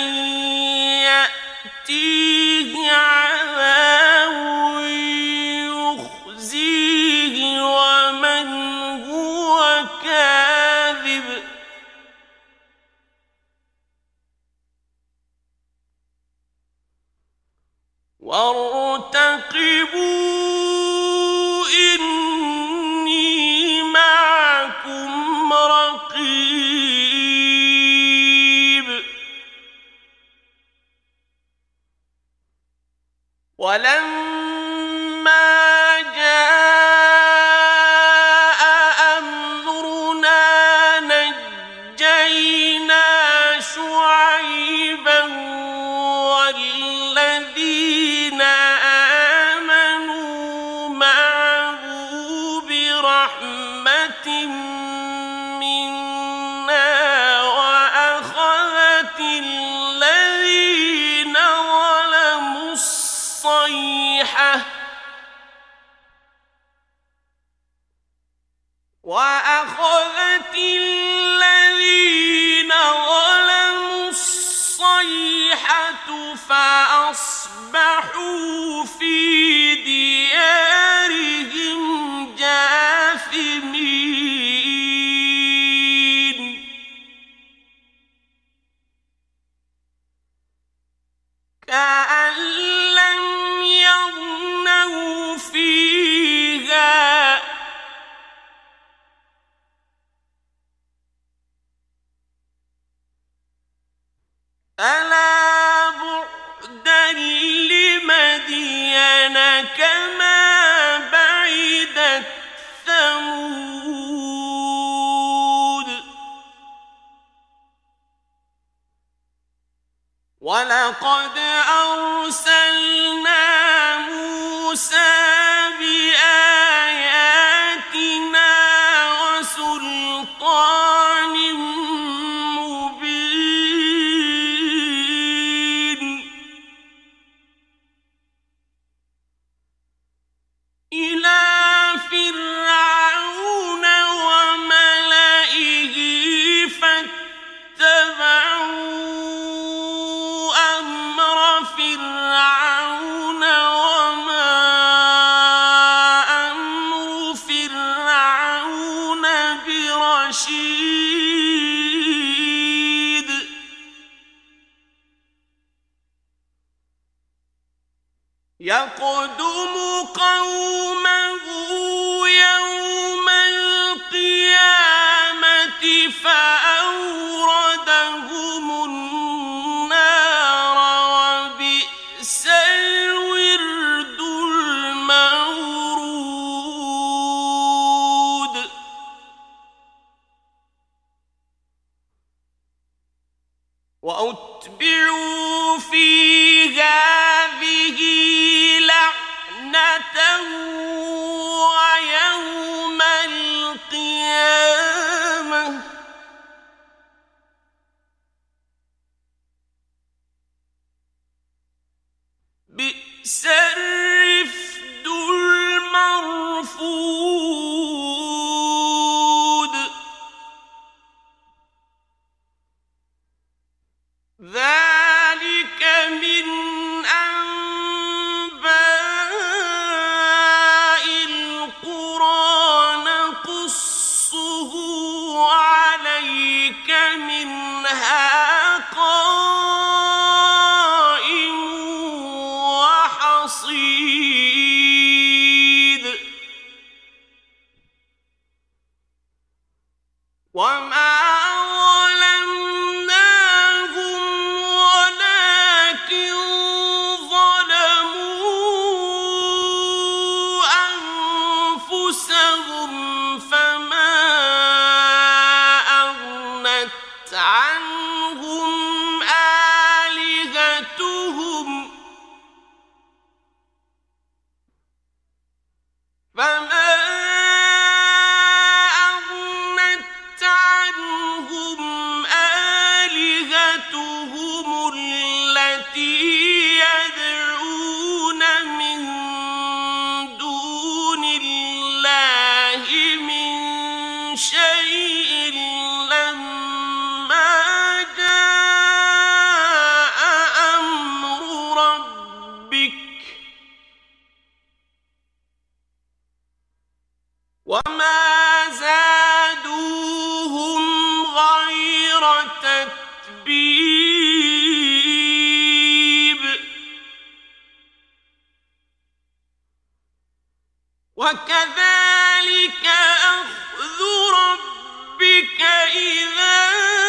يأتيه عذاب يخزيه ومن هو كاذب وارتقبوا إني معكم رقيب ولما جاء أمرنا نجينا شعيبا والذين آمنوا معه برحمة منا وأخذت الذين ظلموا الصيحة وأخذت الذين ظلموا الصيحة فأصبحوا في ديارهم جاثمين كأن لم يغنوا فيها ألا بعدا لمدين كما بعدت ثمود لقد أرسلنا موسى بآياتنا وسلطان مبين إلى فرعون وملئه فاتبعوا أمر فرعون وما أمر فرعون برشيد يقدم قومه يوم القيامة فأوردهم النار وبئس الورد المورود وأتبعوا في هذه لعنة ويوم القيامة بئس الرفد المرفود ذلك من أنباء القرى نقصه عليك منها قائم وحصيد وما عنهم آلهتهم فما أغنت عنهم آلهتهم التي يدعون من دون الله من شيء لما جاء أمر ربك وما زادوهم غير تتبيب وكذلك أخذ ربك إذا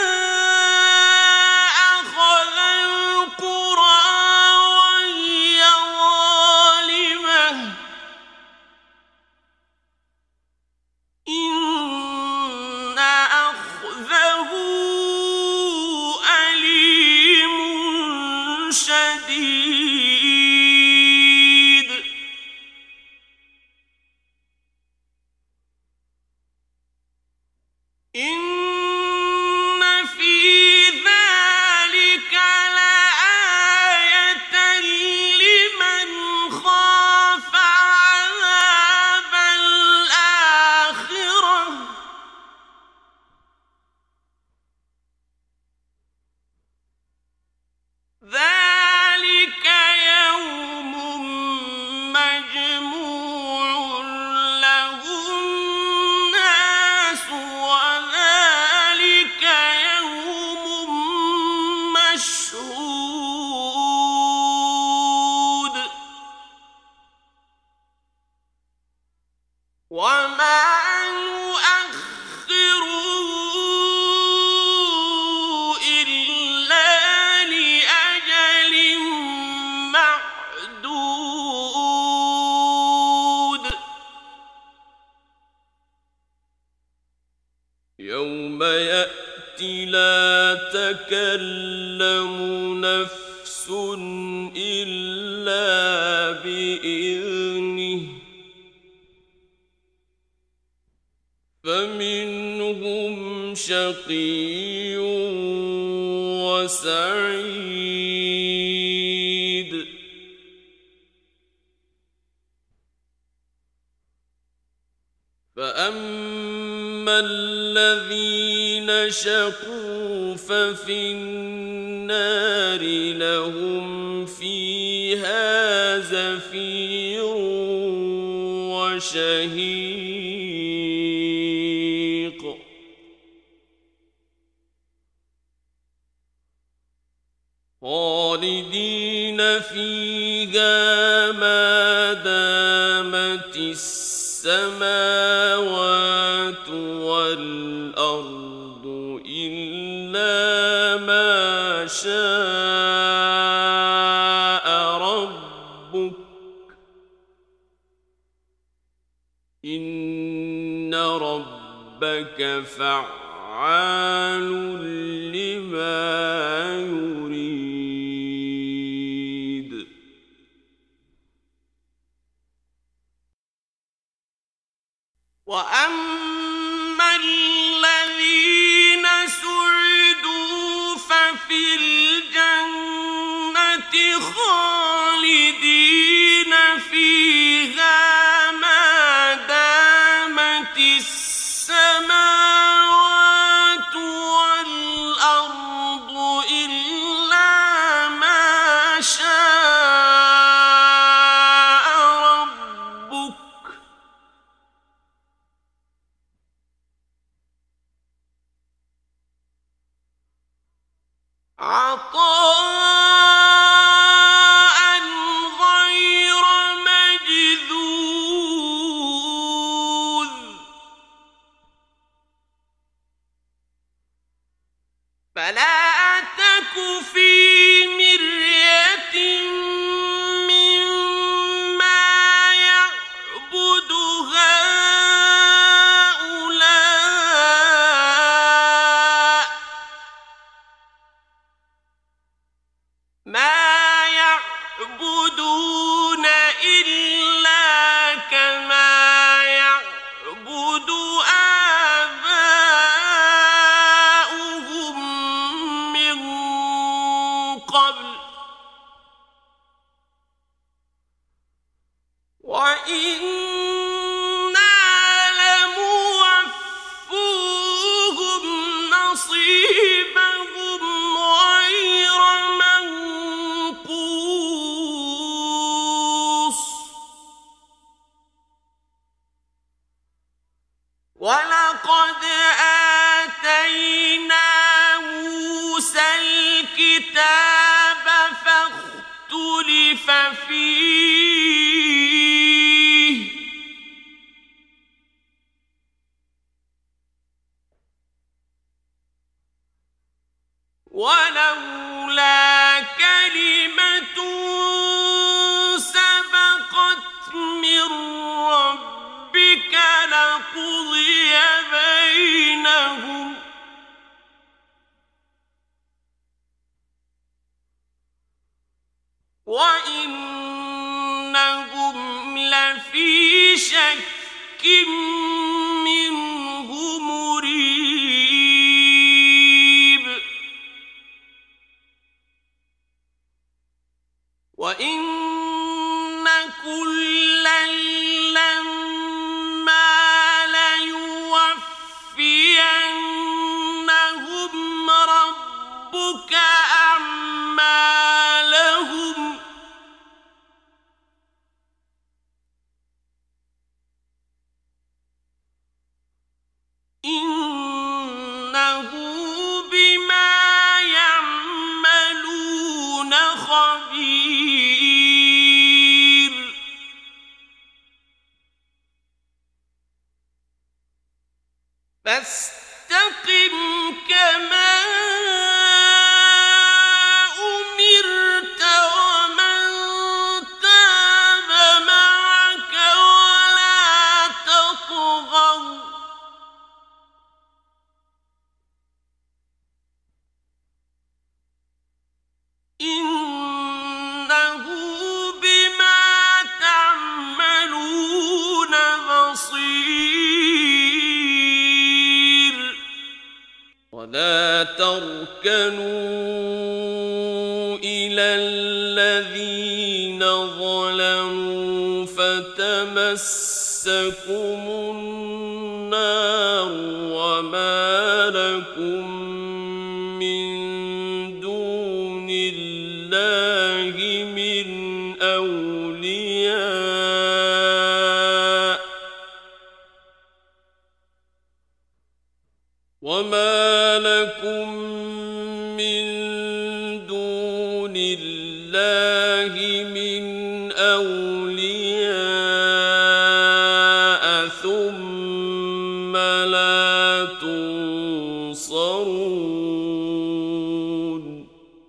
أخذ القرى وهي ظالمة إن أخذه أليم شديد إن في ذلك لآية لمن خاف عذاب الآخرة ذلك يوم مجموع له الناس وذلك يوم مشهود وما نؤخره إلا لأجل معدود يوم يأتي لا تكلم نفس نفس إلا بإذنه فمنهم شقي وسعيد فأما الذين شقوا ففي النار لهم فيها زفير وشهيق خالدين فيها ما دامت السماوات والأرض إلا ما شاء ربك إن ربك فعال لما يريد. وأما الذين سعدوا ففي الجنة خالدين فيها ما دامت السماوات والأرض إلا ما شاء ربك عطاء غير مجذوذ فلا تك في مرية مما يعبد هؤلاء ما يعبدون إلا كما يعبد آباؤهم من قبل وإنا لموفوهم نصيبهم غير منقوص ولقد آتينا موسى الكتاب فاختلف فيه ولولا كلمة سبقت من ربك لقضي بينهم وإنهم لفي شك منه مريب وإن كلا لما ليوفينهم ربك أعمالهم إنه بما يعملون خبير فاستقم كما أمرت ومن تاب معك ولا تطغوا إن ولا تركنوا إلى الذين ظلموا فتمسكم النار وما لكم من دون الله من أولياء وما لكم من دون الله من أولياء ثم لا تنصرون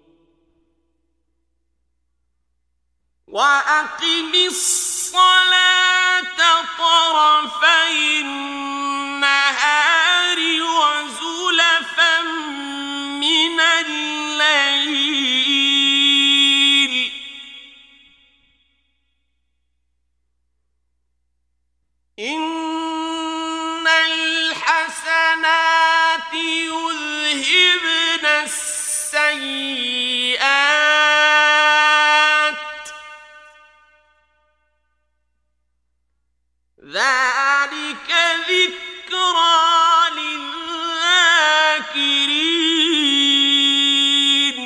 وأقم الصلاة طرفي النهار وزلفا من الليل إن الحسنات يذهبن السيئات ذلك ذكرى للذاكرين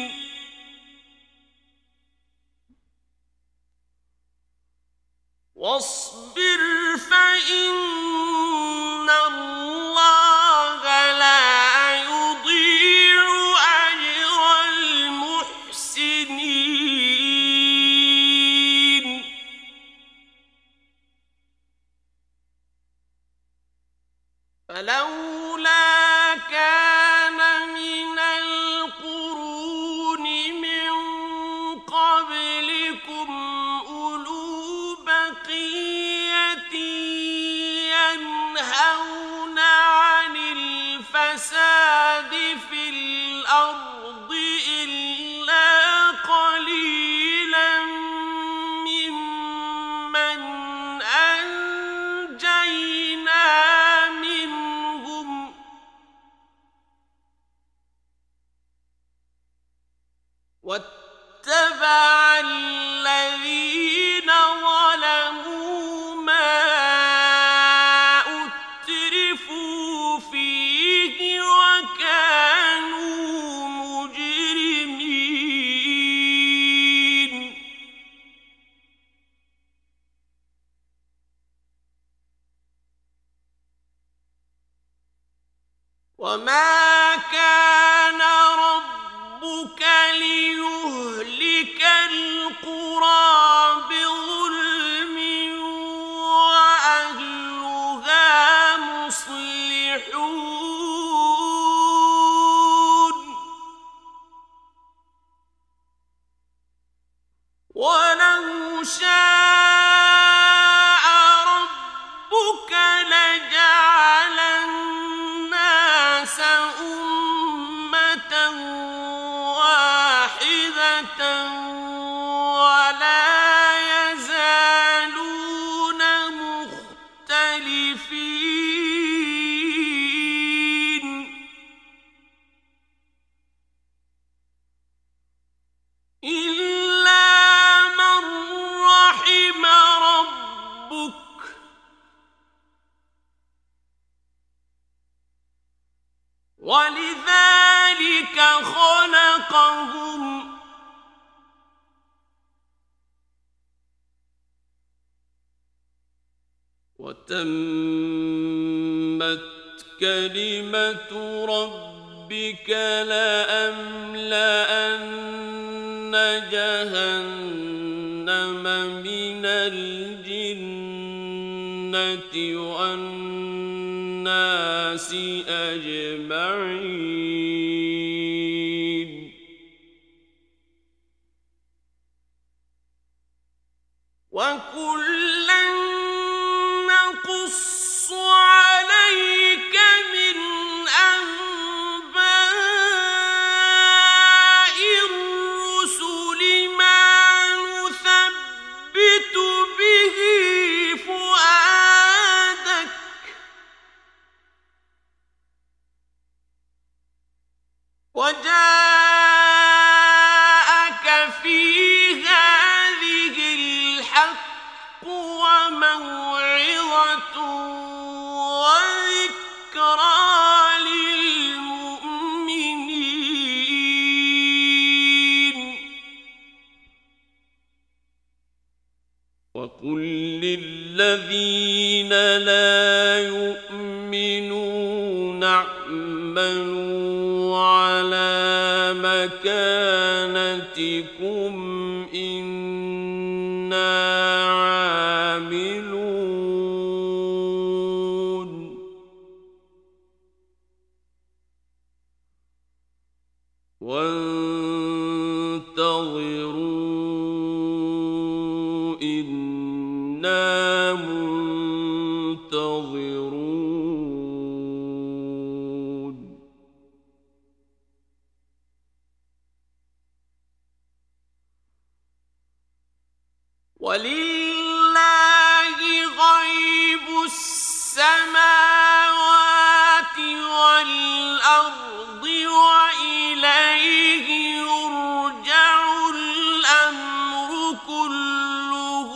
واصبر فإن الله لا يضيع أجر المحسنين فلولا كان من القرون من قبلكم أولو بقية ينهون عن الفساد في الأرض إلا قليلا ممن أنجينا منهم واتبع الذين ظلموا ما أترفوا فيه وكانوا مجرمين وما كان ربك ليهلك القرى بظلم وأهلها مصلحون ولو شاء ربك لجعل الناس أمة واحدة ولا يزالون مختلفين إلا من رحم ربك ولذلك خلقهم وتمت كلمة ربك لأملأن جهنم من الجنة والناس أجمعين وكلا نقص عليك من أنباء الرسل ما نثبت به فؤادك المؤمنون اعملوا على مكانتكم إنا عاملون وانتظروا إنا منتظرون ولله غيب السماوات والأرض وإليه يرجع الأمر كله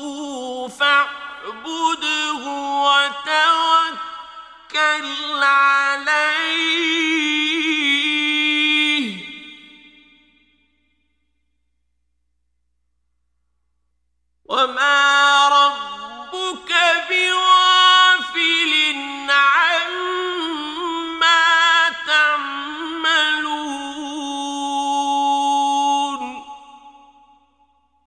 فاعبده وتوكل عليه